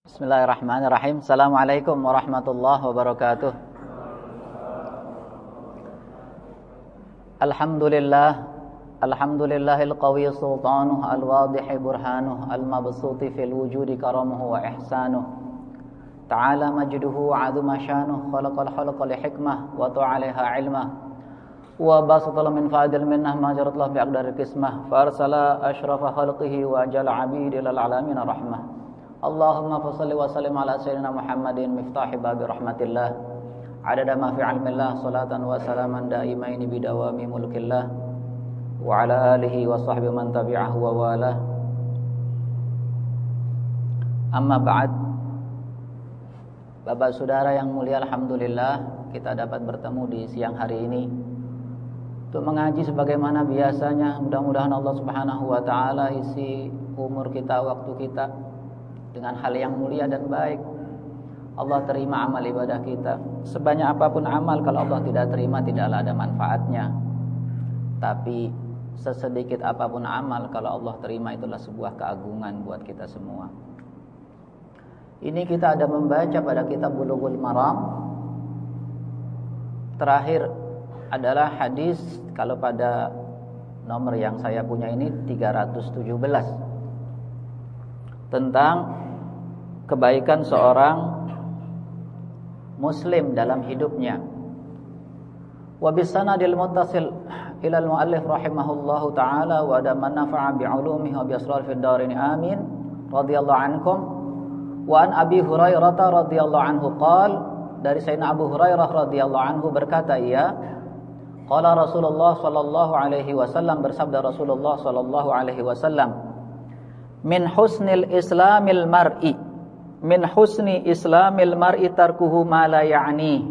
Bismillahirrahmanirrahim. Assalamualaikum warahmatullahi wabarakatuh. Alhamdulillahil qawi sultanuh al-wadihi burhanuh al-mabsuti fil wujudi karamuhu wa ihsanuh. Ta'ala majduhu wa 'azuma syanuh, khalaqal khalqa li hikmah wa ta'alaha ilmah. Wa basatal min fa'idil minnah ma jaratlah bi aqdaril qismah. Fa arsala asyrafa khalqihi wa jala 'abidi lil alamin rahmah. Allahumma salli wa sallim ala sayyidina Muhammadin miftahi babi rahmatillah adada ma fi ilmillah salatan wa salaman daimaini bidawami mulkillah wa ala alihi wa sahbihi man tabi'ahu wa walah. Amma ba'd. Bapak saudara yang mulia, alhamdulillah kita dapat bertemu di siang hari ini untuk mengaji sebagaimana biasanya. Mudah-mudahan Allah Subhanahu wa taala isi umur kita, waktu kita dengan hal yang mulia dan baik. Allah terima amal ibadah kita. Sebanyak apapun amal, kalau Allah tidak terima, tidaklah ada manfaatnya. Tapi sesedikit apapun amal, kalau Allah terima, itulah sebuah keagungan buat kita semua. Ini kita ada membaca pada kitab Bulughul Maram. Terakhir adalah hadis, kalau pada nomor yang saya punya ini 317, tentang kebaikan seorang muslim dalam hidupnya. Wa bisanadil muttasil ila al-muallif rahimahullahu taala wa man nafa'a bi 'ulumihi wa bi asrar fid darin amin radhiyallahu ankum. Wa an Abi Hurairah radhiyallahu anhu qala, dari Sayyidina Abu Hurairah radhiyallahu anhu berkata ia, qala Rasulullah sallallahu alaihi wasallam, bersabda Rasulullah sallallahu alaihi wasallam, min husni islamil mar'i tarkuhu ma la ya'ni.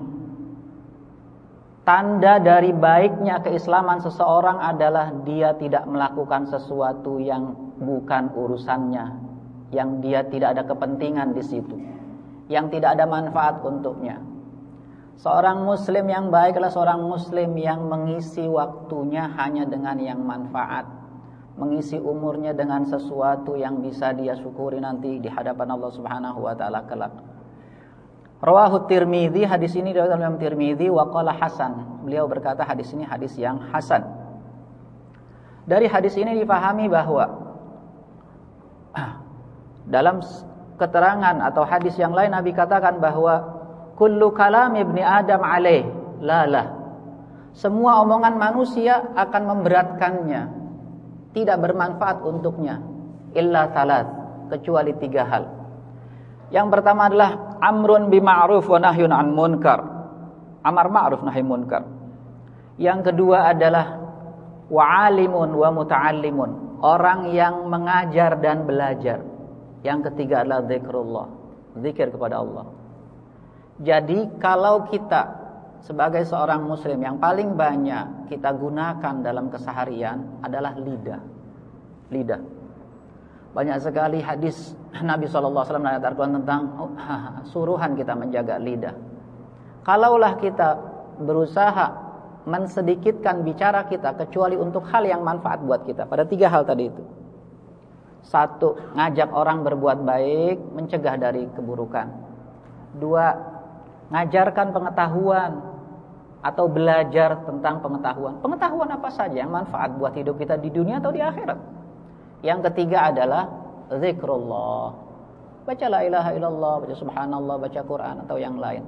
Tanda dari baiknya keislaman seseorang adalah dia tidak melakukan sesuatu yang bukan urusannya, yang dia tidak ada kepentingan di situ, yang tidak ada manfaat untuknya. Seorang muslim yang baik adalah seorang muslim yang mengisi waktunya hanya dengan yang manfaat, mengisi umurnya dengan sesuatu yang bisa dia syukuri nanti di hadapan Allah Subhanahu wa taala kelak. Rawahu Tirmidzi, hadis ini diriwayatkan oleh Tirmidzi, wa qala hasan. Beliau berkata hadis ini hadis yang hasan. Dari hadis ini dipahami bahwa dalam keterangan atau hadis yang lain Nabi katakan bahwa kullu kalam ibni Adam alaih lalah. Semua omongan manusia akan memberatkannya, tidak bermanfaat untuknya, illa talat, kecuali 3 hal. Yang pertama adalah amrun bima'ruf wa nahyun 'an munkar. Amar ma'ruf nahi munkar. Yang kedua adalah wa'alimun wa muta'allimun, orang yang mengajar dan belajar. Yang ketiga adalah zikrullah, zikir kepada Allah. Jadi kalau kita sebagai seorang muslim, yang paling banyak kita gunakan dalam keseharian adalah lidah. Banyak sekali hadis Nabi SAW menyatakan tentang suruhan kita menjaga lidah. Kalaulah kita berusaha mensedikitkan bicara kita kecuali untuk hal yang manfaat buat kita, pada 3 hal tadi itu. 1, ngajak orang berbuat baik, mencegah dari keburukan. 2, ngajarkan pengetahuan atau belajar tentang pengetahuan. Pengetahuan apa saja yang manfaat buat hidup kita di dunia atau di akhirat. Yang ketiga adalah zikrullah. Baca la ilaha illallah, baca subhanallah, baca Quran atau yang lain.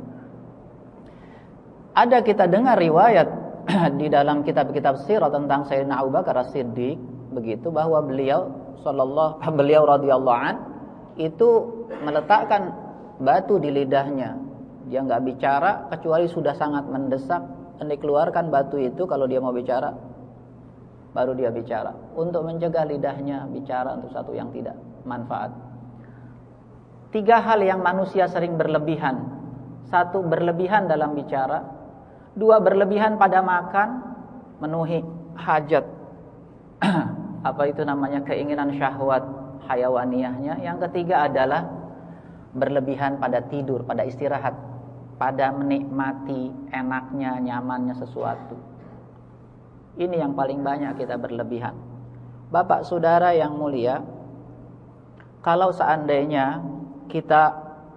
Ada kita dengar riwayat di dalam kitab-kitab sirah tentang Sayyidina Abu Bakar As-Siddiq begitu, bahwa beliau radhiyallahu an itu meletakkan batu di lidahnya. Dia enggak bicara kecuali sudah sangat mendesak, dikeluarkan batu itu kalau dia mau bicara, baru dia bicara, untuk mencegah lidahnya bicara untuk satu yang tidak manfaat. 3 hal yang manusia sering berlebihan. 1, berlebihan dalam bicara. 2, berlebihan pada makan, memenuhi hajat apa itu namanya, keinginan syahwat hayawaniyahnya. Yang ketiga adalah berlebihan pada tidur, pada istirahat, pada menikmati enaknya, nyamannya sesuatu. Ini yang paling banyak kita berlebihan. Bapak saudara yang mulia, kalau seandainya kita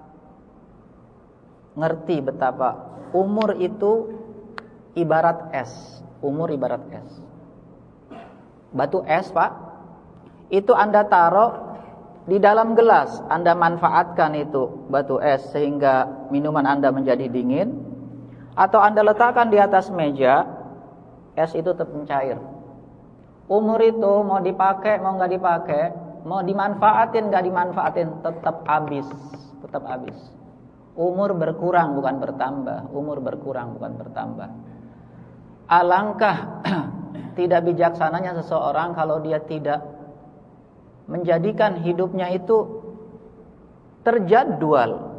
ngerti betapa umur itu ibarat es. Umur ibarat es. Batu es, Pak, itu Anda taruh di dalam gelas, Anda manfaatkan itu batu es sehingga minuman Anda menjadi dingin, atau Anda letakkan di atas meja, es itu tetap mencair. Umur itu mau dipakai, mau nggak dipakai, mau dimanfaatin, nggak dimanfaatin, tetap habis, tetap habis. Umur berkurang bukan bertambah, umur berkurang bukan bertambah. Alangkah tidak bijaksananya seseorang kalau dia tidak menjadikan hidupnya itu terjadwal.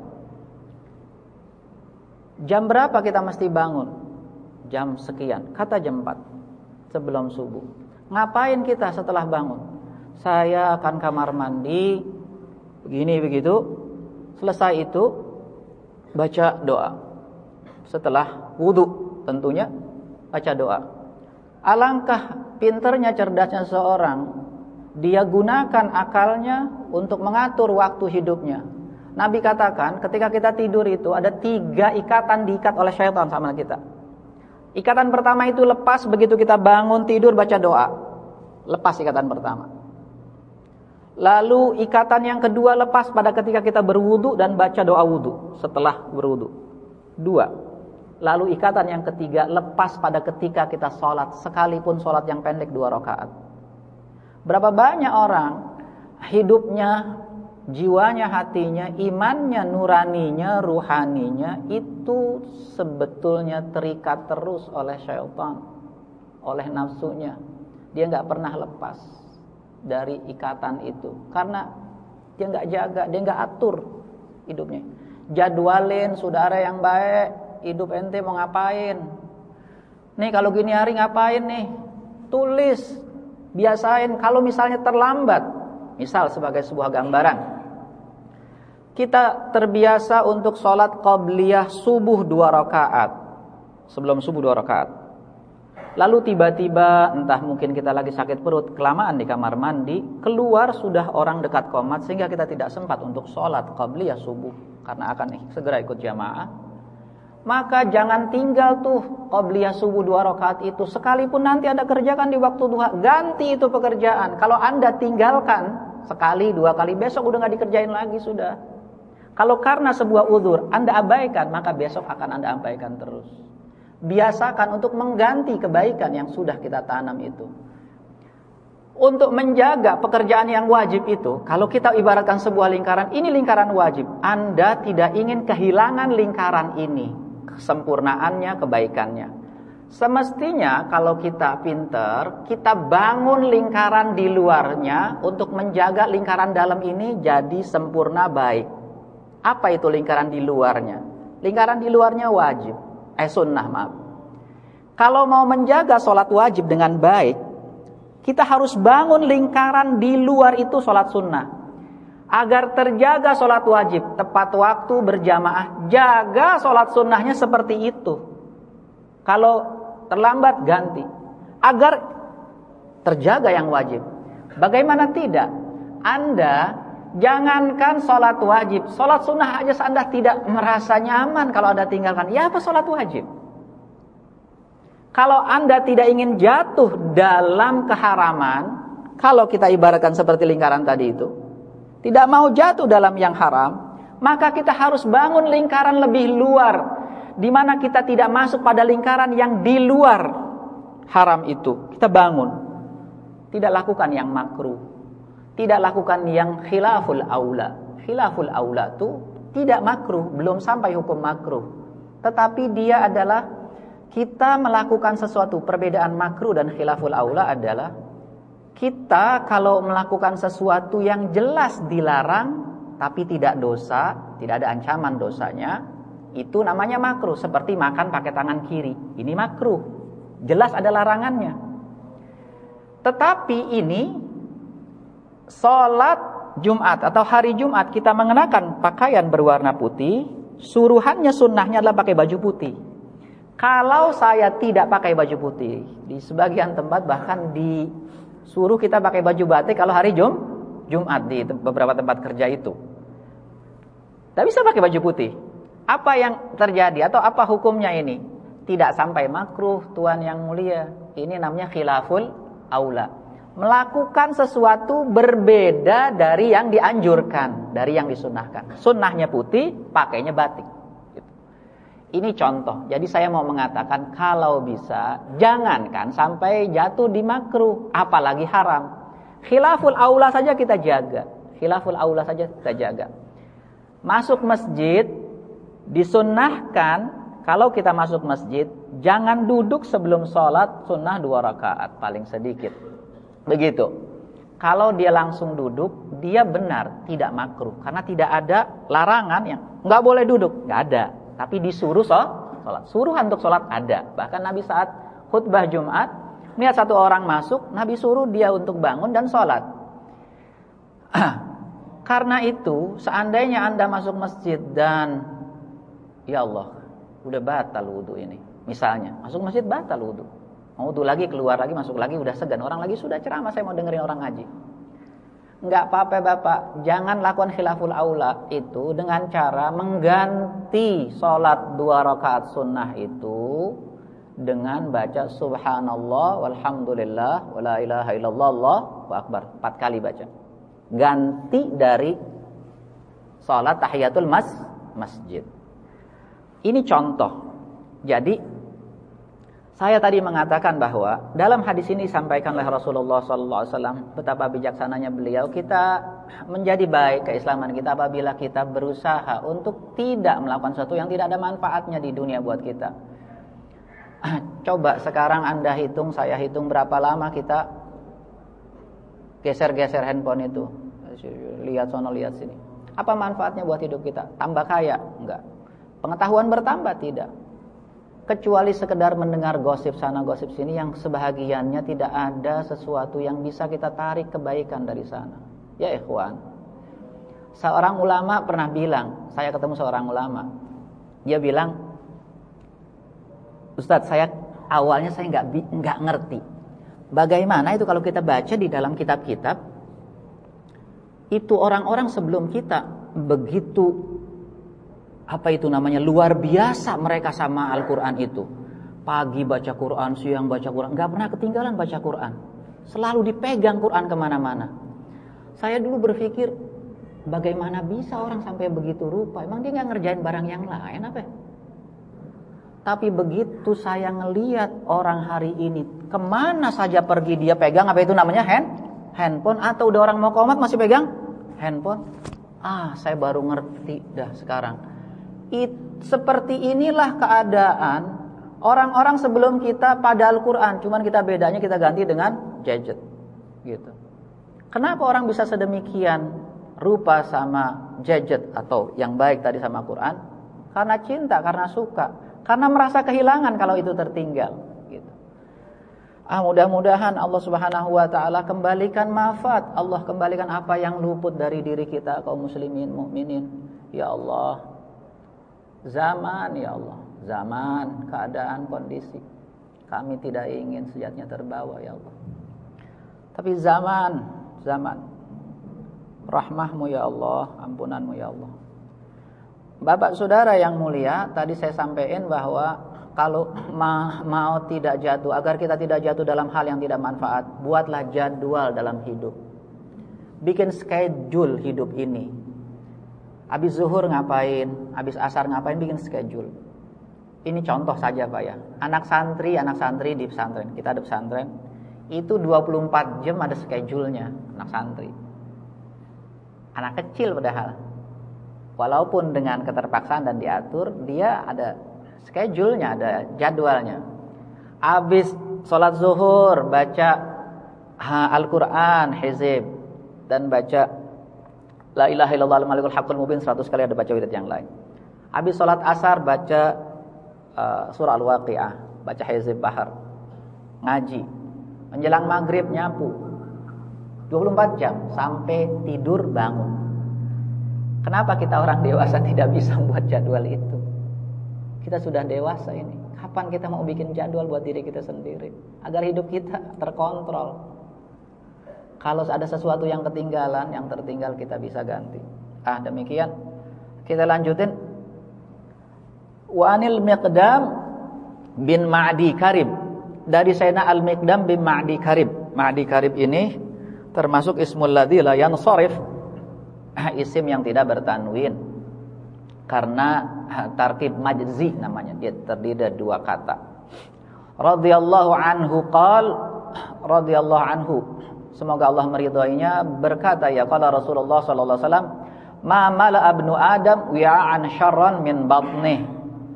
Jam berapa kita mesti bangun? Jam sekian, kata jam 4 sebelum subuh. Ngapain kita setelah bangun? Saya akan kamar mandi, begini begitu. Selesai itu baca doa. Setelah wudu tentunya baca doa. Alangkah pinternya, cerdasnya seseorang, dia gunakan akalnya untuk mengatur waktu hidupnya. Nabi katakan ketika kita tidur itu ada 3 ikatan diikat oleh syaitan sama kita. Ikatan pertama itu lepas begitu kita bangun tidur baca doa. Lepas ikatan pertama. Lalu ikatan yang kedua lepas pada ketika kita berwudu dan baca doa wudu setelah berwudu. 2. Lalu ikatan yang ketiga lepas pada ketika kita sholat, sekalipun sholat yang pendek 2 rakaat. Berapa banyak orang hidupnya, jiwanya, hatinya, imannya, nuraninya, ruhaninya itu sebetulnya terikat terus oleh syaitan, oleh nafsunya. Dia nggak pernah lepas dari ikatan itu karena dia nggak jaga, dia nggak atur hidupnya. Jadwalin saudara yang baik. Hidup ente mau ngapain? Nih kalau gini hari ngapain nih? Tulis, biasain. Kalau misalnya terlambat, misal sebagai sebuah gambaran, kita terbiasa untuk sholat qabliyah subuh 2 rakaat. Sebelum subuh 2 rakaat. Lalu tiba-tiba entah mungkin kita lagi sakit perut, kelamaan di kamar mandi, keluar sudah orang dekat qomat sehingga kita tidak sempat untuk sholat qabliyah subuh karena akan segera ikut jamaah. Maka jangan tinggal tuh qabliyah subuh 2 rakaat itu. Sekalipun nanti Anda kerjakan di waktu duha, ganti itu pekerjaan. Kalau Anda tinggalkan sekali, 2 kali, besok udah gak dikerjain lagi sudah. Kalau karena sebuah uzur Anda abaikan, maka besok akan Anda abaikan terus. Biasakan untuk mengganti kebaikan yang sudah kita tanam itu. Untuk menjaga pekerjaan yang wajib itu, kalau kita ibaratkan sebuah lingkaran, ini lingkaran wajib. Anda tidak ingin kehilangan lingkaran ini, kesempurnaannya, kebaikannya. Semestinya kalau kita pinter, kita bangun lingkaran di luarnya untuk menjaga lingkaran dalam ini jadi sempurna baik. Apa itu lingkaran di luarnya? Lingkaran di luarnya wajib, sunnah maaf. Kalau mau menjaga sholat wajib dengan baik, kita harus bangun lingkaran di luar itu sholat sunnah. Agar terjaga sholat wajib, tepat waktu, berjamaah, jaga sholat sunnahnya seperti itu. Kalau terlambat, ganti. Agar terjaga yang wajib. Bagaimana tidak? Anda jangankan sholat wajib, sholat sunnah aja Anda tidak merasa nyaman kalau Anda tinggalkan. Ya apa sholat wajib? Kalau Anda tidak ingin jatuh dalam keharaman, kalau kita ibaratkan seperti lingkaran tadi itu, tidak mau jatuh dalam yang haram, maka kita harus bangun lingkaran lebih luar, di mana kita tidak masuk pada lingkaran yang di luar haram itu. Kita bangun. Tidak lakukan yang makruh. Tidak lakukan yang khilaful aula. Khilaful aula itu tidak makruh, belum sampai hukum makruh. Tetapi dia adalah kita melakukan sesuatu. Perbedaan makruh dan khilaful aula adalah kita kalau melakukan sesuatu yang jelas dilarang tapi tidak dosa, tidak ada ancaman dosanya, itu namanya makruh. Seperti makan pakai tangan kiri, ini makruh, jelas ada larangannya. Tetapi ini sholat Jumat atau hari Jumat kita mengenakan pakaian berwarna putih, suruhannya, sunnahnya adalah pakai baju putih. Kalau saya tidak pakai baju putih, di sebagian tempat bahkan disuruh kita pakai baju batik kalau hari Jumat di beberapa tempat kerja itu. Tidak bisa pakai baju putih. Apa yang terjadi atau apa hukumnya ini? Tidak sampai makruh, Tuan yang mulia. Ini namanya khilaful aula. Melakukan sesuatu berbeda dari yang dianjurkan, dari yang disunahkan. Sunnahnya putih, pakainya batik. Ini contoh. Jadi saya mau mengatakan kalau bisa, jangankan sampai jatuh di makruh, apalagi haram. Khilaful aula saja kita jaga. Khilaful aula saja kita jaga. Masuk masjid disunnahkan, kalau kita masuk masjid jangan duduk sebelum sholat sunnah 2 rakaat paling sedikit. Begitu. Kalau dia langsung duduk, dia benar tidak makruh karena tidak ada larangan yang nggak boleh duduk, nggak ada. Tapi disuruh sholat. Suruhan untuk sholat ada. Bahkan Nabi saat khutbah Jumat, melihat satu orang masuk, Nabi suruh dia untuk bangun dan sholat. Karena itu, seandainya Anda masuk masjid dan ya Allah, udah batal wudu ini. Misalnya, masuk masjid batal wudu. Mau wudu lagi, keluar lagi, masuk lagi, udah segan. Orang lagi sudah ceramah, saya mau dengerin orang ngaji. Enggak apa-apa Bapak, jangan lakukan khilaful aula itu dengan cara mengganti sholat 2 rakaat sunnah itu dengan baca subhanallah walhamdulillah wala ilaha illallah Allahu akbar 4 kali baca. Ganti dari sholat tahiyatul masjid. Ini contoh. Jadi saya tadi mengatakan bahwa dalam hadis ini disampaikan oleh Rasulullah SAW betapa bijaksananya beliau. Kita menjadi baik keislaman kita apabila kita berusaha untuk tidak melakukan sesuatu yang tidak ada manfaatnya di dunia buat kita. Coba sekarang Anda hitung, saya hitung berapa lama kita geser-geser handphone itu. Lihat sono, lihat sini. Apa manfaatnya buat hidup kita? Tambah kaya? Enggak. Pengetahuan bertambah? Tidak. Kecuali sekedar mendengar gosip sana gosip sini yang sebahagiannya tidak ada sesuatu yang bisa kita tarik kebaikan dari sana. Ya ikhwan, seorang ulama pernah bilang, saya ketemu seorang ulama, dia bilang, Ustadz, saya awalnya saya nggak ngerti bagaimana itu kalau kita baca di dalam kitab-kitab itu orang-orang sebelum kita begitu luar biasa mereka sama Al-Quran itu. Pagi baca Quran, siang baca Quran, gak pernah ketinggalan baca Quran. Selalu dipegang Quran kemana-mana. Saya dulu berpikir, bagaimana bisa orang sampai begitu rupa? Emang dia gak ngerjain barang yang lain apa? Tapi begitu saya ngelihat orang hari ini, kemana saja pergi dia pegang apa itu namanya handphone, atau udah orang mau qomat masih pegang handphone. Saya baru ngerti dah sekarang. Seperti inilah keadaan orang-orang sebelum kita pada Al-Quran. Cuman kita bedanya kita ganti dengan gadget gitu. Kenapa orang bisa sedemikian rupa sama gadget atau yang baik tadi sama Quran? Karena cinta, karena suka, karena merasa kehilangan kalau itu tertinggal gitu. Mudah-mudahan Allah Subhanahu wa taala kembalikan manfaat, Allah kembalikan apa yang luput dari diri kita kaum muslimin mukminin. Ya Allah, zaman, ya Allah, zaman, keadaan, kondisi, kami tidak ingin sejatinya terbawa, ya Allah. Tapi zaman, rahmahmu ya Allah, ampunanmu ya Allah. Bapak saudara yang mulia, tadi saya sampaikan bahwa kalau mau tidak jatuh, agar kita tidak jatuh dalam hal yang tidak manfaat, buatlah jadwal dalam hidup. Bikin schedule hidup ini. Habis zuhur ngapain, habis asar ngapain, bikin schedule. Ini contoh saja Pak ya. Anak santri di pesantren, kita ada pesantren, itu 24 jam ada schedule-nya anak santri. Anak kecil padahal. Walaupun dengan keterpaksaan dan diatur, dia ada schedule-nya, ada jadwalnya. Habis sholat zuhur baca Al-Quran hizib dan baca La ilaha illallah al-malikul haqqul mubin 100 kali, ada baca wirid yang lain. Habis sholat asar baca surah Al-Waqi'ah, baca hizib bahar, ngaji. Menjelang maghrib nyapu 24 jam sampai tidur bangun. Kenapa kita orang dewasa tidak bisa membuat jadwal itu? Kita sudah dewasa ini. Kapan kita mau bikin jadwal buat diri kita sendiri agar hidup kita terkontrol? Kalau ada sesuatu yang ketinggalan, yang tertinggal kita bisa ganti. Demikian Kita lanjutin. Wa anil Miqdam bin Ma'di Karib. Dari Sayyidina Al-Miqdam bin Ma'di Karib. Ma'di Karib ini termasuk ismul ladzi la yansharif, isim yang tidak bertanwin karena tarkib majzi namanya, dia terdiri dari dua kata. Radhiyallahu anhu qal, radhiyallahu anhu, semoga Allah meridhoinya, berkata, ya qala Rasulullah sallallahu alaihi wasallam, ma mala ibnu adam wi'an syarran min batnih.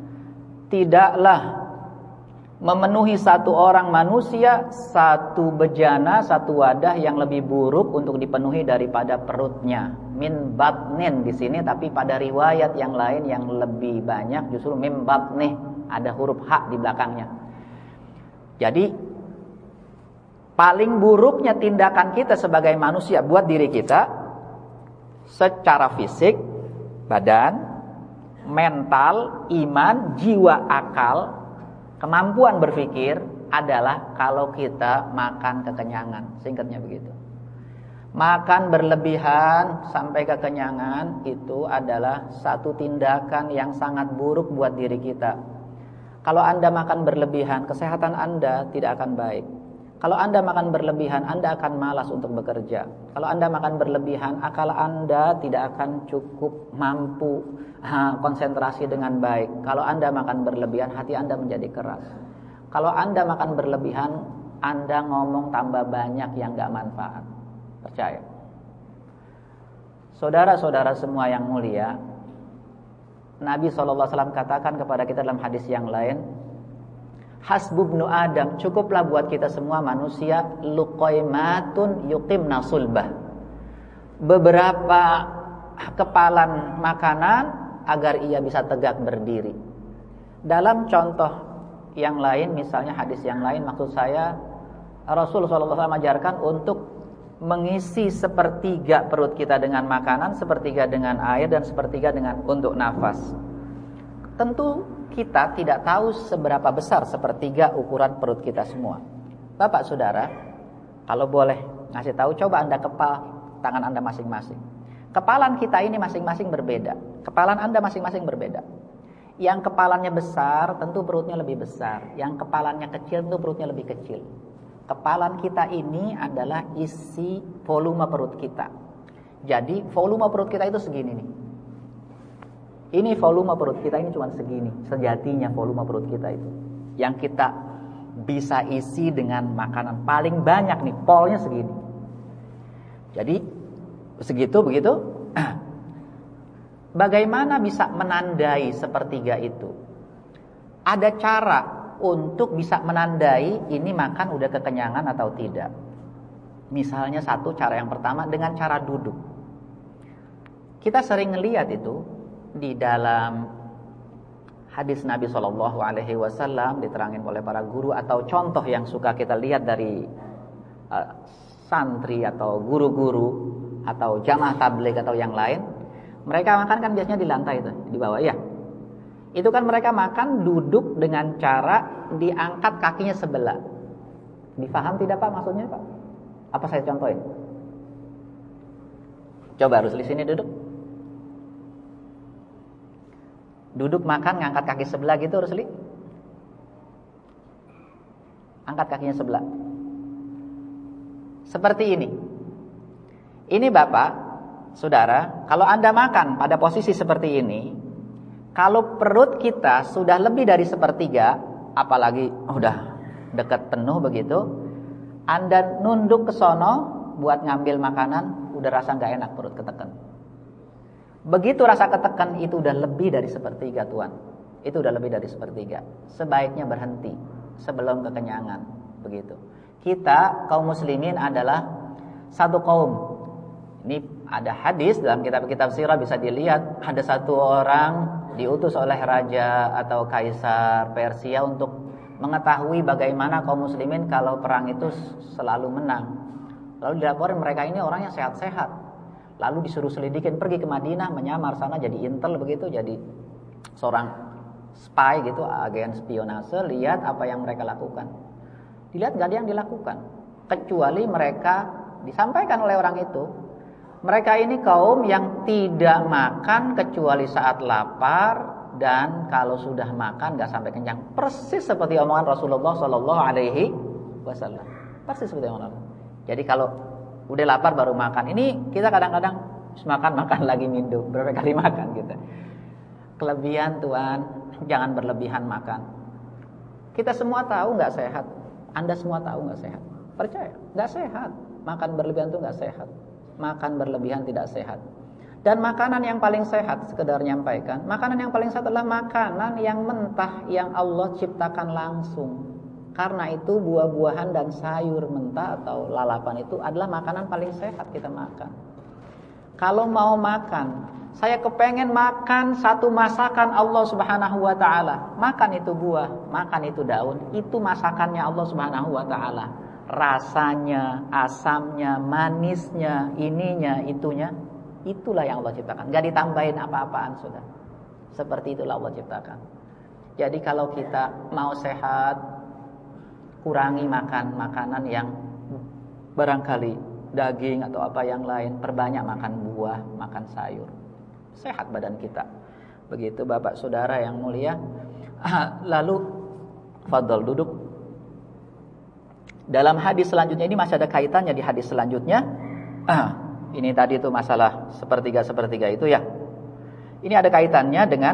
Tidaklah memenuhi satu orang manusia satu bejana, satu wadah yang lebih buruk untuk dipenuhi daripada perutnya. Min batnin di sini, tapi pada riwayat yang lain yang lebih banyak justru min batnih, ada huruf ha di belakangnya. Jadi paling buruknya tindakan kita sebagai manusia buat diri kita secara fisik, badan, mental, iman, jiwa, akal, kemampuan berpikir adalah kalau kita makan kekenyangan. Singkatnya begitu. Makan berlebihan sampai kekenyangan itu adalah satu tindakan yang sangat buruk buat diri kita. Kalau Anda makan berlebihan, kesehatan Anda tidak akan baik. Kalau Anda makan berlebihan, Anda akan malas untuk bekerja. Kalau Anda makan berlebihan, akal Anda tidak akan cukup mampu konsentrasi dengan baik. Kalau Anda makan berlebihan, hati Anda menjadi keras. Kalau Anda makan berlebihan, Anda ngomong tambah banyak yang gak manfaat. Percaya. Saudara-saudara semua yang mulia, Nabi SAW katakan kepada kita dalam hadis yang lain, hasbubnu Adam, cukuplah buat kita semua manusia, luqaimatun yuqimna sulbah, beberapa kepalan makanan agar ia bisa tegak berdiri. Dalam contoh yang lain, misalnya hadis yang lain, maksud saya Rasulullah SAW ajarkan untuk mengisi sepertiga perut kita dengan makanan, sepertiga dengan air, dan sepertiga dengan untuk nafas. Tentu kita tidak tahu seberapa besar sepertiga ukuran perut kita semua. Bapak saudara, kalau boleh ngasih tahu, coba Anda kepal tangan Anda masing-masing. Kepalan kita ini masing-masing berbeda. Kepalan Anda masing-masing berbeda. Yang kepalanya besar tentu perutnya lebih besar. Yang kepalanya kecil tentu perutnya lebih kecil. Kepalan kita ini adalah isi volume perut kita. Jadi volume perut kita itu segini nih. Ini volume perut kita ini cuma segini. Sejatinya volume perut kita itu yang kita bisa isi dengan makanan paling banyak nih, polnya segini. Jadi segitu begitu. Bagaimana bisa menandai sepertiga itu? Ada cara untuk bisa menandai ini makan udah kekenyangan atau tidak. Misalnya satu cara yang pertama dengan cara duduk. Kita sering ngelihat itu di dalam hadis Nabi SAW diterangin oleh para guru, atau contoh yang suka kita lihat dari santri atau guru-guru atau jamaah tabligh atau yang lain. Mereka makan kan biasanya di lantai itu, di bawah ya. Itu kan mereka makan duduk dengan cara diangkat kakinya sebelah. Difaham tidak Pak maksudnya Pak? Apa saya contohin? Coba Rusli sini duduk. Duduk makan ngangkat kaki sebelah gitu Rusli. Angkat kakinya sebelah. Seperti ini. Ini Bapak, Saudara, kalau Anda makan pada posisi seperti ini, kalau perut kita sudah lebih dari sepertiga, apalagi udah dekat penuh begitu, Anda nunduk ke sono buat ngambil makanan, udah rasa gak enak, perut ketekan. Begitu rasa ketekan itu udah lebih dari sepertiga Tuan. Itu udah lebih dari sepertiga. Sebaiknya berhenti sebelum kekenyangan, begitu. Kita kaum muslimin adalah satu kaum. Ini ada hadis dalam kitab-kitab sirah bisa dilihat, ada satu orang diutus oleh raja atau kaisar Persia untuk mengetahui bagaimana kaum muslimin kalau perang itu selalu menang. Lalu dilaporin mereka ini orangnya sehat-sehat. Lalu disuruh selidikin, pergi ke Madinah, menyamar sana jadi intel begitu, jadi seorang spy gitu, agen spionase, lihat apa yang mereka lakukan. Dilihat gak ada yang dilakukan, kecuali mereka disampaikan oleh orang itu, Mereka ini kaum yang tidak makan kecuali saat lapar, dan kalau sudah makan nggak sampai kenyang. Persis seperti omongan Rasulullah Sallallahu Alaihi Wasallam. Persis seperti omongan. Jadi kalau udah lapar baru makan. Ini kita kadang-kadang makan lagi minum, berapa kali makan gitu. Kelebihan Tuhan, jangan berlebihan makan. Kita semua tahu nggak sehat. Anda semua tahu nggak sehat. Percaya, nggak sehat. Makan berlebihan itu nggak sehat. Makan berlebihan tidak sehat. Dan makanan yang paling sehat, sekedar nyampaikan, makanan yang paling sehat adalah makanan yang mentah, yang Allah ciptakan langsung. Karena itu buah-buahan dan sayur mentah atau lalapan itu adalah makanan paling sehat kita makan. Kalau mau makan, saya kepengen makan satu masakan Allah Subhanahu wa ta'ala, makan itu buah, makan itu daun, itu masakannya Allah Subhanahu wa ta'ala. Rasanya, asamnya, manisnya, ininya, itunya, itulah yang Allah ciptakan. Gak ditambahin apa-apaan sudah. Seperti itulah Allah ciptakan. Jadi kalau kita mau sehat, kurangi makan makanan yang barangkali daging atau apa yang lain, perbanyak makan buah, makan sayur. Sehat badan kita. Begitu Bapak Saudara yang mulia. Lalu fadhol duduk. Dalam hadis selanjutnya ini masih ada kaitannya di hadis selanjutnya. Ini tadi itu masalah sepertiga itu ya. Ini ada kaitannya dengan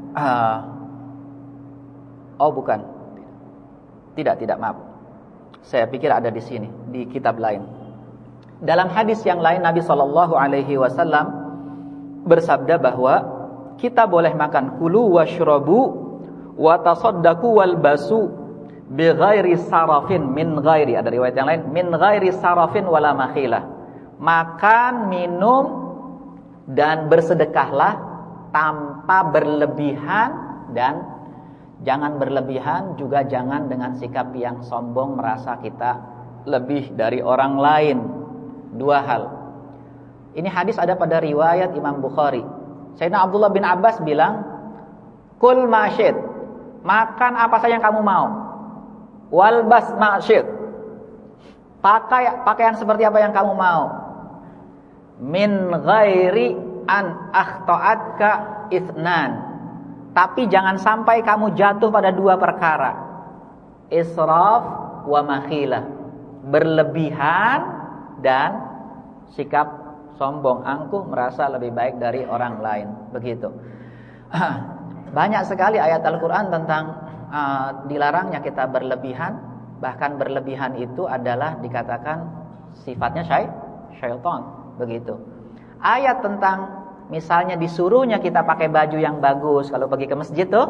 bukan. Tidak maaf. Saya pikir ada di sini, di kitab lain. Dalam hadis yang lain Nabi sallallahu alaihi wasallam bersabda bahwa kita boleh makan kulu washrabu wa tasaddaqu wal basu bi ghairi sarafin min ghairi, ada riwayat yang lain min ghairi sarafin wala makhilah. Makan, minum dan bersedekahlah tanpa berlebihan, dan jangan berlebihan juga jangan dengan sikap yang sombong merasa kita lebih dari orang lain. Dua hal. Ini hadis ada pada riwayat Imam Bukhari. Sayyidina Abdullah bin Abbas bilang, "Kul ma syi'it." Makan apa saja yang kamu mau. Walbas ma syi'it. Pakai pakaian seperti apa yang kamu mau. Min ghairi an akhta'atka itsnan. Tapi jangan sampai kamu jatuh pada dua perkara. Israf wa makhilah. Berlebihan dan sikap sombong, angkuh, merasa lebih baik dari orang lain. Begitu. Banyak sekali ayat Al-Quran tentang dilarangnya kita berlebihan. Bahkan berlebihan itu adalah dikatakan sifatnya syaitan. Begitu. Ayat tentang misalnya disuruhnya kita pakai baju yang bagus kalau pergi ke masjid tuh,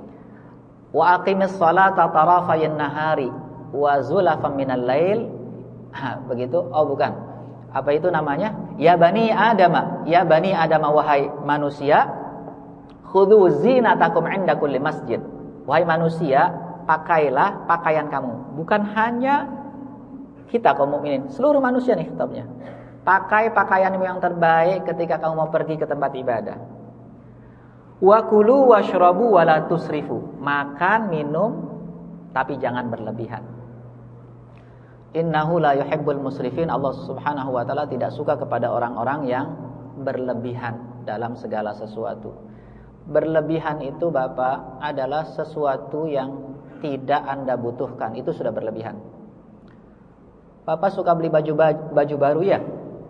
wa aqimis sholata tarafayn nahari wa zulafan minal lail. Begitu? Oh bukan. Apa itu namanya? Ya bani Adam, wahai manusia, khudhu zinatakum 'inda kulli masjid. Wahai manusia, pakailah pakaian kamu. Bukan hanya kita kaum mukminin, seluruh manusia nih kitabnya. Pakai pakaianmu yang terbaik ketika kamu mau pergi ke tempat ibadah. Wa kulu washrabu wa la tusrifu. Makan, minum, tapi jangan berlebihan. Innahu la yuhibbul musrifin. Allah Subhanahu wa taala tidak suka kepada orang-orang yang berlebihan dalam segala sesuatu. Berlebihan itu Bapak adalah sesuatu yang tidak Anda butuhkan. Itu sudah berlebihan. Bapak suka beli baju baru ya?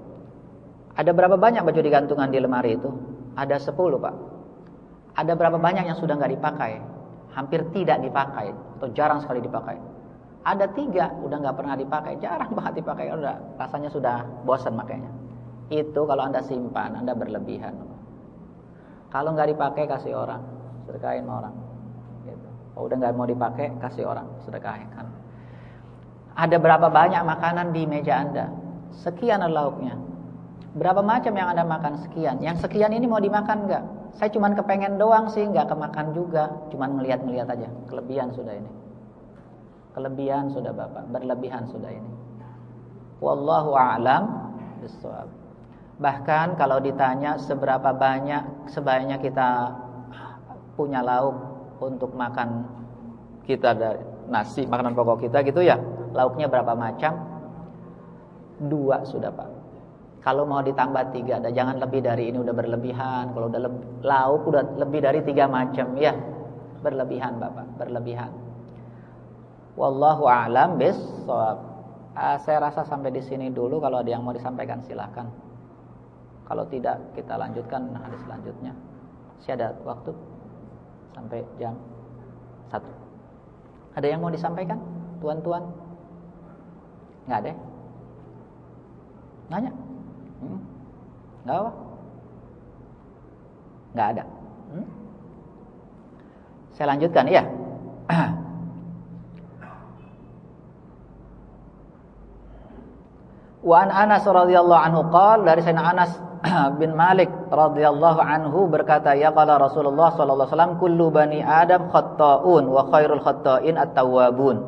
Ada berapa banyak baju digantungan di lemari itu? Ada 10 Pak. Ada berapa banyak yang sudah nggak dipakai? Hampir tidak dipakai atau jarang sekali dipakai. Ada 3 udah nggak pernah dipakai, jarang banget dipakai, udah rasanya sudah bosan makanya. Itu kalau Anda simpan, Anda berlebihan. Kalau nggak dipakai kasih orang, sedekahin sama orang. Gitu. Kalau udah nggak mau dipakai kasih orang, sedekahin kan. Ada berapa banyak makanan di meja Anda? Sekian lauknya. Berapa macam yang Anda makan? Sekian. Yang sekian ini mau dimakan enggak? Saya cuman kepengen doang sih, enggak kemakan juga. Cuman ngelihat-ngelihat aja. Kelebihan sudah ini. Kelebihan sudah Bapak. Berlebihan sudah ini. Wallahu a'lam bishawab. Bahkan kalau ditanya seberapa banyak sebaiknya kita punya lauk untuk makan kita dari nasi, makanan pokok kita gitu ya. Lauknya berapa macam? 2 sudah Pak. Kalau mau ditambah 3, jangan lebih dari ini, udah berlebihan. Kalau udah lauk udah lebih dari 3 macam, ya berlebihan Bapak, berlebihan. Wallahu a'lam bissawab. Saya rasa sampai di sini dulu. Kalau ada yang mau disampaikan silakan. Kalau tidak kita lanjutkan hadis selanjutnya. Masih ada waktu sampai jam 1. Ada yang mau disampaikan, tuan-tuan? Nggak ada? Nanya? Nggak apa? Nggak ada. Saya lanjutkan ya. Wa an Anas radhiyallahu anhu qala, dari Sayyidina Anas bin Malik radhiyallahu anhu berkata, ya qala Rasulullah sallallahu alaihi wasallam, kullu bani Adam khatta'un wa khairul khatta'in at-tawwabun.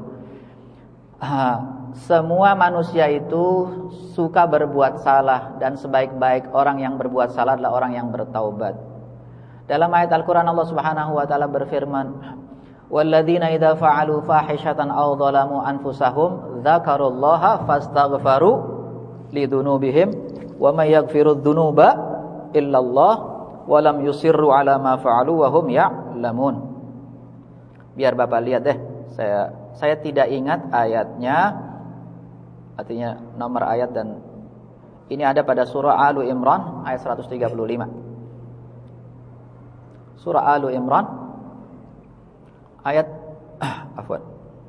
Semua manusia itu suka berbuat salah dan sebaik-baik orang yang berbuat salah adalah orang yang bertaubat. Dalam ayat Al-Qur'an Allah Subhanahu wa taala berfirman, walladzina idza fa'alu fahishatan aw dhalamu anfusahum dzakarullaha fastaghfaru lidunubihim wa may yaghfirudz dzunuba illallah wa lam yusirru ala ma fa'alu wa hum ya'lamun. Biar Bapak lihat deh, saya tidak ingat ayatnya, artinya nomor ayat, dan ini ada pada surah Al Imran ayat 135. Surah Al Imran ayat afwan.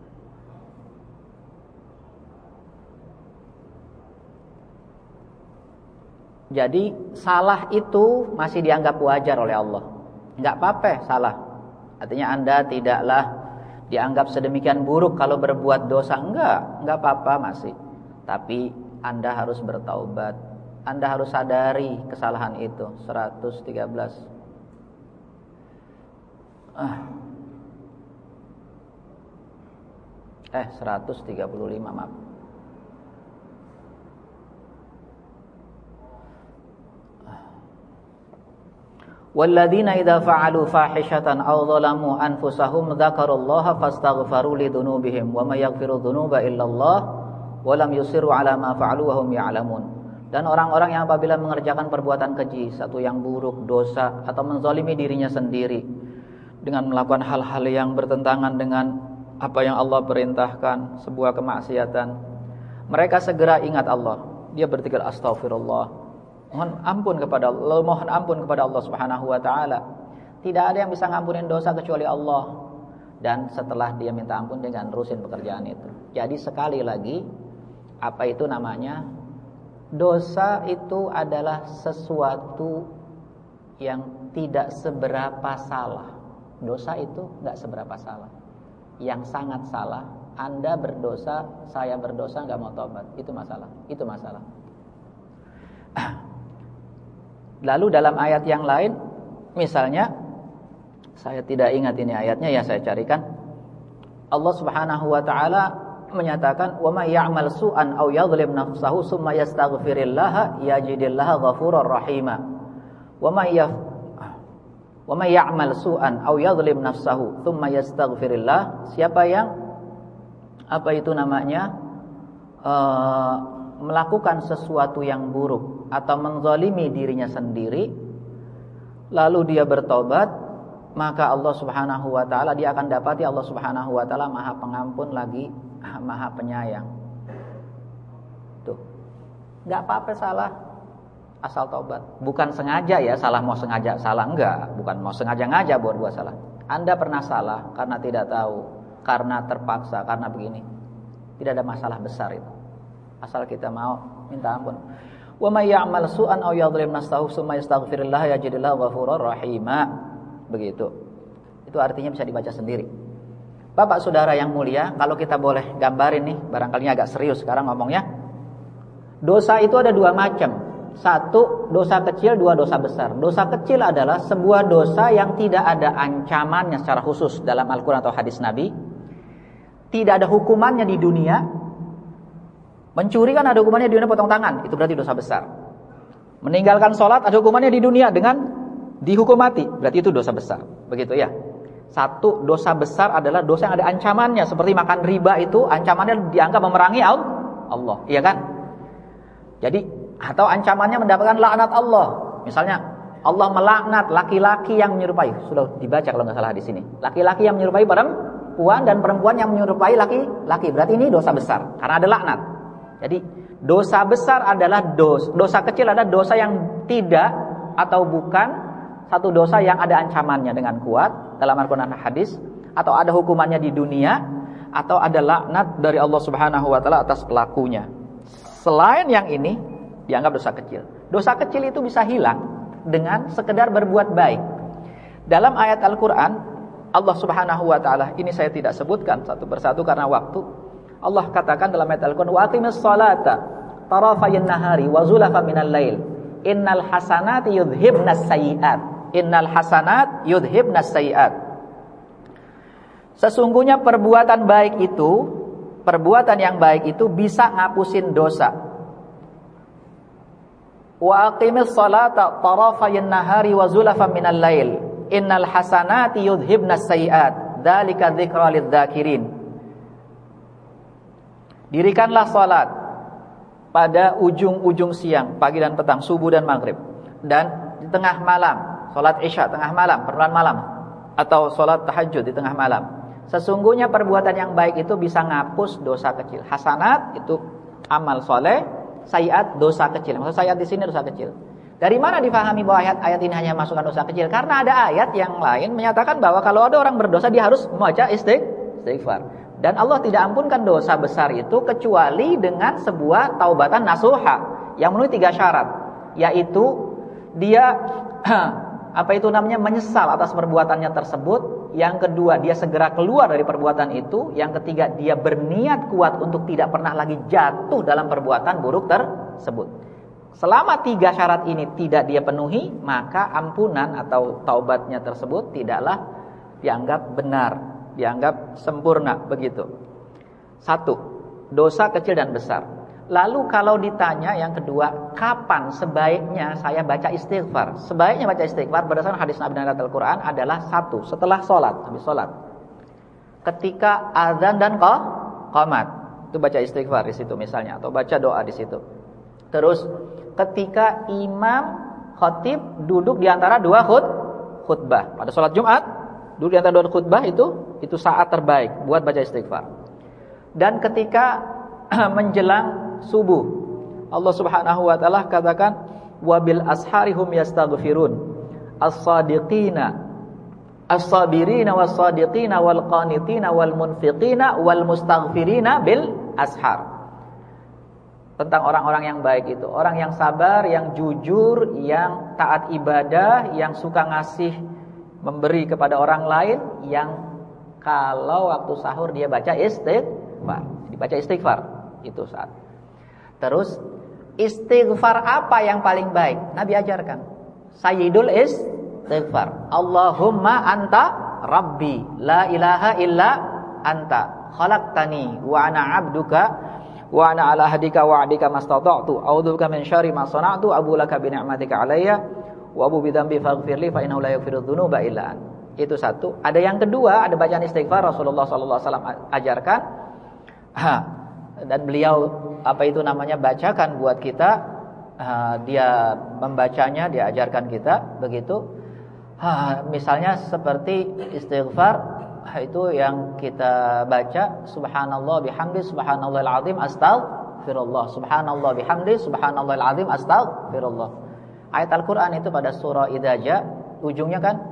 Jadi salah itu masih dianggap wajar oleh Allah. Enggak apa-apa salah. Artinya Anda tidaklah dianggap sedemikian buruk kalau berbuat dosa. Enggak apa-apa masih. Tapi Anda harus bertaubat. Anda harus sadari kesalahan itu. 113. 135 maaf. Walladzina idza fa'alu fahishatan aw dhalamu anfusahum dzakarullaha fastaghfaru lidzunubihim wa may yaghfiru dzunuba illallah wa lam yusirru ala ma fa'alu wa hum ya'lamun. Dan orang-orang yang apabila mengerjakan perbuatan keji, satu yang buruk, dosa, atau menzalimi dirinya sendiri dengan melakukan hal-hal yang bertentangan dengan apa yang Allah perintahkan, sebuah kemaksiatan, mereka segera ingat Allah. Dia berzikir astagfirullah, mohon ampun kepada Allah Subhanahu wa taala. Tidak ada yang bisa ngampunin dosa kecuali Allah. Dan setelah dia minta ampun, dia nerusin pekerjaan itu. Jadi sekali lagi, apa itu namanya? Dosa itu adalah sesuatu yang tidak seberapa salah. Dosa itu enggak seberapa salah. Yang sangat salah, Anda berdosa, saya berdosa enggak mau tobat. Itu masalah. Itu masalah. Lalu dalam ayat yang lain, misalnya, saya tidak ingat ini ayatnya, ya saya carikan. Allah Subhanahu wa taala menyatakan, "Wa may ya'mal su'an aw yadhlim nafsahu tsumma yastaghfirillaha yajidillaha ghafurur rahima." Wa may ya'mal su'an aw yadhlim nafsahu tsumma yastaghfirillah, siapa yang melakukan sesuatu yang buruk atau menzalimi dirinya sendiri, lalu dia bertobat, maka Allah Subhanahu wa taala, dia akan dapati Allah Subhanahu wa taala Maha Pengampun lagi Maha Penyayang. Tuh. Enggak apa-apa salah, asal tobat. Bukan sengaja ya, salah mau sengaja salah, enggak, bukan mau sengaja buat salah. Anda pernah salah karena tidak tahu, karena terpaksa, karena begini. Tidak ada masalah besar itu. Asal kita mau minta ampun. Wa may ya'mal su'an aw yadhlim nafsahu tsumma yastaghfirullah yajidillahu ghafurur rahima. Begitu. Itu artinya bisa dibaca sendiri. Bapak Saudara yang mulia, kalau kita boleh gambarin nih, barangkali agak serius sekarang ngomongnya. Dosa itu ada dua macam. Satu, dosa kecil, dua, dosa besar. Dosa kecil adalah sebuah dosa yang tidak ada ancamannya secara khusus dalam Al-Quran atau hadis Nabi. Tidak ada hukumannya di dunia. Mencuri kan ada hukumannya di dunia, potong tangan, itu berarti dosa besar. Meninggalkan sholat ada hukumannya di dunia dengan dihukum mati, berarti itu dosa besar. Begitu ya. Satu, dosa besar adalah dosa yang ada ancamannya, seperti makan riba itu ancamannya dianggap memerangi Allah, iya kan? Jadi Atau ancamannya mendapatkan laknat Allah. Misalnya Allah melaknat laki-laki yang menyerupai. Sudah dibaca kalau nggak salah di sini. Laki-laki yang menyerupai perempuan dan perempuan yang menyerupai laki-laki. Berarti ini dosa besar karena ada laknat. Jadi dosa besar adalah dosa kecil adalah dosa yang tidak atau bukan satu dosa yang ada ancamannya dengan kuat dalam Al-Qur'an dan hadis, atau ada hukumannya di dunia, atau ada laknat dari Allah Subhanahu wa taala atas pelakunya. Selain yang ini dianggap dosa kecil. Dosa kecil itu bisa hilang dengan sekedar berbuat baik. Dalam ayat Al-Qur'an Allah Subhanahu wa taala, ini saya tidak sebutkan satu persatu karena waktu. Allah katakan dalam ayat Al-Qur'an, "Wa aqimis salata tarafayn nahari wa zulafan minal lail. Innal hasanati yudhibnas sayyi'at." Innal hasanat yudhibnas sayyi'at. Sesungguhnya perbuatan yang baik itu bisa ngapusin dosa. Wa aqimis salata tarafayn nahari wa zulafan minal lail. Innal hasanati yudhibnas sayyi'at. Dzalika dzikra lidz-dzakirin. Dirikanlah salat pada ujung-ujung siang, pagi dan petang, subuh dan maghrib, dan di tengah malam, salat isya tengah malam, pertengahan malam, atau salat tahajud di tengah malam. Sesungguhnya perbuatan yang baik itu bisa ngapus dosa kecil. Hasanat itu amal soleh, sayyiat dosa kecil. Maksud sayyiat di sini dosa kecil. Dari mana difahami bahwa ayat ini hanya masukkan dosa kecil? Karena ada ayat yang lain menyatakan bahwa kalau ada orang berdosa dia harus membaca istighfar. Dan Allah tidak ampunkan dosa besar itu kecuali dengan sebuah taubatan nasuha yang memenuhi 3 syarat, yaitu dia menyesal atas perbuatannya tersebut. Yang kedua, dia segera keluar dari perbuatan itu. Yang ketiga, dia berniat kuat untuk tidak pernah lagi jatuh dalam perbuatan buruk tersebut. Selama 3 syarat ini tidak dia penuhi, maka ampunan atau taubatnya tersebut tidaklah dianggap benar, dianggap sempurna begitu. 1, dosa kecil dan besar. Lalu kalau ditanya yang kedua, kapan sebaiknya saya baca istighfar? Sebaiknya baca istighfar berdasarkan hadis Nabi dan ayat Al-Qur'an adalah 1, setelah habis sholat. Ketika azan dan qamat, itu baca istighfar di situ misalnya, atau baca doa di situ. Terus ketika imam khatib duduk di antara 2 khutbah. Pada sholat Jumat, duduk di antara 2 khutbah itu saat terbaik buat baca istighfar. Dan ketika menjelang subuh, Allah Subhanahu wa taala katakan, wabil asharihum yastaghfirun as-sadiqina as-sabirina was-sadiqina wal qanitina wal munfiqina wal mustaghfirina bil ashar. Tentang orang-orang yang baik itu, orang yang sabar, yang jujur, yang taat ibadah, yang suka ngasih, memberi kepada orang lain, yang kalau waktu sahur dia baca istighfar itu saat. Terus istighfar apa yang paling baik? Nabi ajarkan sayyidul istighfar, Allahumma anta rabbi la ilaha illa anta khalaqtani wa ana abduka wa ana ala hadika wa adika mastata'tu a'udzubika min syarri ma sana'tu abu laka bi ni'matika alayya wa abu bi dzambi faghfirli fa innahu la yaghfiru dzunuba illa anta. Itu 1. Ada yang kedua, ada bacaan istighfar Rasulullah sallallahu alaihi wasallam ajarkan. Dan beliau bacakan buat kita. Dia membacanya, dia ajarkan kita begitu. Misalnya seperti istighfar itu yang kita baca, subhanallah bihamdi subhanallahil azim astaghfirullah, subhanallah bihamdi subhanallahil azim astaghfirullah. Ayat Al-Qur'an itu pada surah Idza Ja, ujungnya kan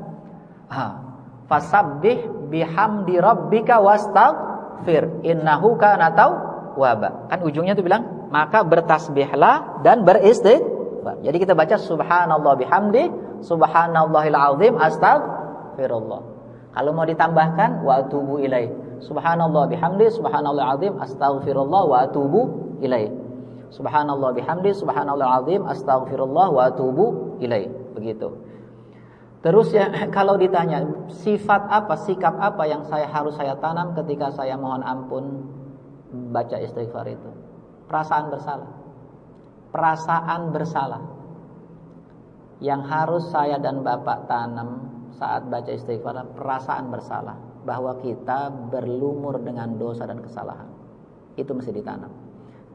fasabbih bihamdi rabbika wastaghfir innahu kana tawwaba. Kan ujungnya itu bilang maka bertasbihlah dan beristighfar. Jadi kita baca subhanallah bihamdi subhanallahil azim astaghfirullah. Kalau mau ditambahkan wa atubu ilaih, subhanallah bihamdi subhanallahil azim astaghfirullah wa atubu ilaih, subhanallah bihamdi subhanallahil azim astaghfirullah wa atubu ilaih, begitu. Terus ya, kalau ditanya sifat apa, sikap apa yang harus saya tanam ketika saya mohon ampun baca istighfar itu? Perasaan bersalah. Perasaan bersalah yang harus saya dan Bapak tanam saat baca istighfar, perasaan bersalah bahwa kita berlumur dengan dosa dan kesalahan. Itu mesti ditanam.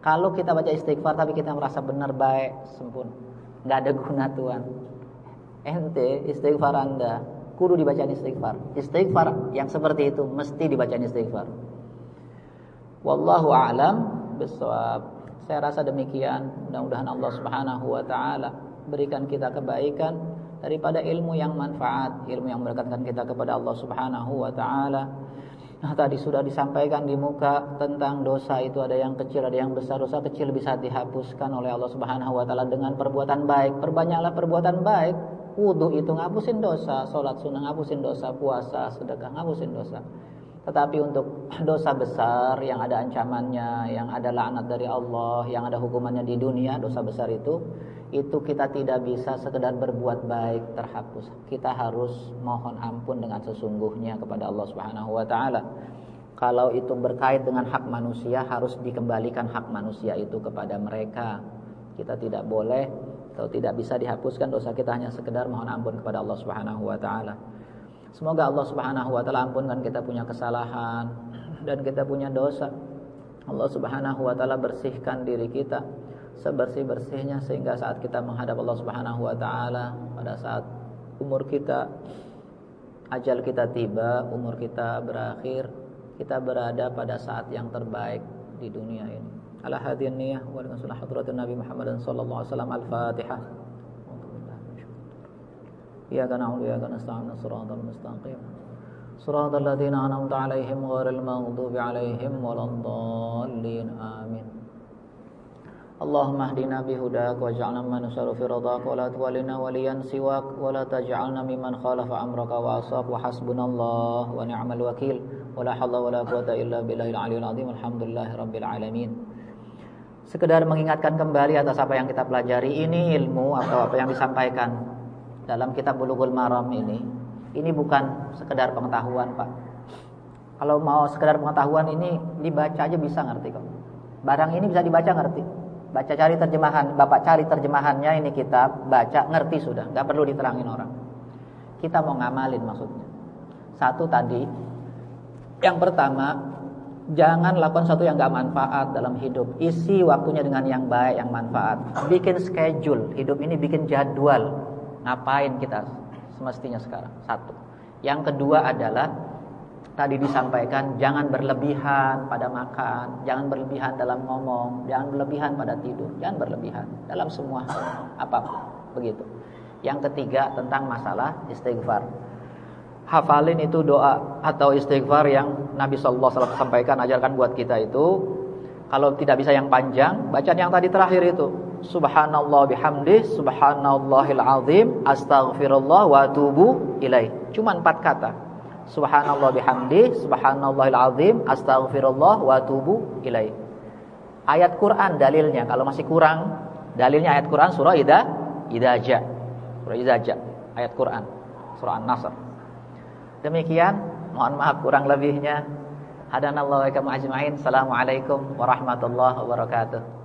Kalau kita baca istighfar tapi kita merasa benar, baik, sempurna, nggak ada guna Tuhan. Ente istighfar Anda kudu dibacaan istighfar. Istighfar yang seperti itu mesti dibacaan istighfar. Wallahu a'lam bishawab. Saya rasa demikian. Mudah-mudahan Allah Subhanahu wa taala berikan kita kebaikan daripada ilmu yang manfaat, ilmu yang mendekatkan kita kepada Allah Subhanahu wa taala. Nah, tadi sudah disampaikan di muka tentang dosa itu ada yang kecil, ada yang besar. Dosa kecil bisa dihapuskan oleh Allah Subhanahu wa taala dengan perbuatan baik. Perbanyaklah perbuatan baik. Wudu itu ngapusin dosa, salat sunnah ngapusin dosa, puasa, sedekah ngapusin dosa. Tetapi untuk dosa besar yang ada ancamannya, yang ada laknat dari Allah, yang ada hukumannya di dunia, dosa besar itu kita tidak bisa sekedar berbuat baik terhapus. Kita harus mohon ampun dengan sesungguhnya kepada Allah Subhanahu wa taala. Kalau itu berkait dengan hak manusia, harus dikembalikan hak manusia itu kepada mereka. Kita tidak boleh atau tidak bisa dihapuskan dosa kita hanya sekedar mohon ampun kepada Allah Subhanahu wa taala. Semoga Allah Subhanahu wa taala ampunkan kita punya kesalahan dan kita punya dosa. Allah Subhanahu wa taala bersihkan diri kita sebersih-bersihnya sehingga saat kita menghadap Allah Subhanahu wa taala, pada saat umur kita, ajal kita tiba, umur kita berakhir, kita berada pada saat yang terbaik di dunia ini. Ala hadhihi niyyah wa ala hadratin Nabi Muhammad sallallahu alaihi wasallam. Al-Fatihah. Iyyaka na'budu wa iyyaka nasta'in. Shiratal mustaqim. Shiratal ladzina an'amta 'alaihim ghairil maghdubi 'alaihim waladdallin. Amin. Allahumma hdina bihudak waj'alna mimman nusarru fi ridhak wa la tuwallina waliyan siwak wa la taj'alna mimman khalafa amraka wa asaq wa hasbunallahu wa ni'mal wakil wa la haula wa la quwwata illa billahil 'aliyyil 'azim. Alhamdulillahirabbil alamin. Sekedar mengingatkan kembali atas apa yang kita pelajari ini, ilmu atau apa yang disampaikan dalam kitab Bulughul Maram ini bukan sekedar pengetahuan, Pak. Kalau mau sekedar pengetahuan ini dibaca aja bisa ngerti kok. Barang ini bisa dibaca ngerti. Baca cari terjemahan, Bapak cari terjemahannya ini kitab, baca ngerti sudah, enggak perlu diterangin orang. Kita mau ngamalin maksudnya. Satu tadi, yang pertama, jangan lakukan sesuatu yang enggak manfaat dalam hidup. Isi waktunya dengan yang baik, yang manfaat. Bikin schedule, hidup ini bikin jadwal. Ngapain kita semestinya sekarang? Satu. Yang kedua adalah tadi disampaikan, jangan berlebihan pada makan, jangan berlebihan dalam ngomong, jangan berlebihan pada tidur, jangan berlebihan dalam semua hal apapun. Begitu. Yang ketiga tentang masalah istighfar. Hafalin itu doa atau istighfar yang Nabi sallallahu alaihi wasallam sampaikan, ajarkan buat kita itu. Kalau tidak bisa yang panjang, bacaan yang tadi terakhir itu. Subhanallah bihamdih, subhanallahil azim, astaghfirullah wa atubu ilaih. Cuma 4 kata. Subhanallah bihamdih, subhanallahil azim, astaghfirullah wa atubu ilaih. Ayat Quran dalilnya, kalau masih kurang, dalilnya ayat Quran surah Idza. Surah Idza, ayat Quran, surah An-Nasr. Demikian, mohon maaf kurang lebihnya. Hadanallahu wa iyyakum ajmain. Assalamualaikum warahmatullahi wabarakatuh.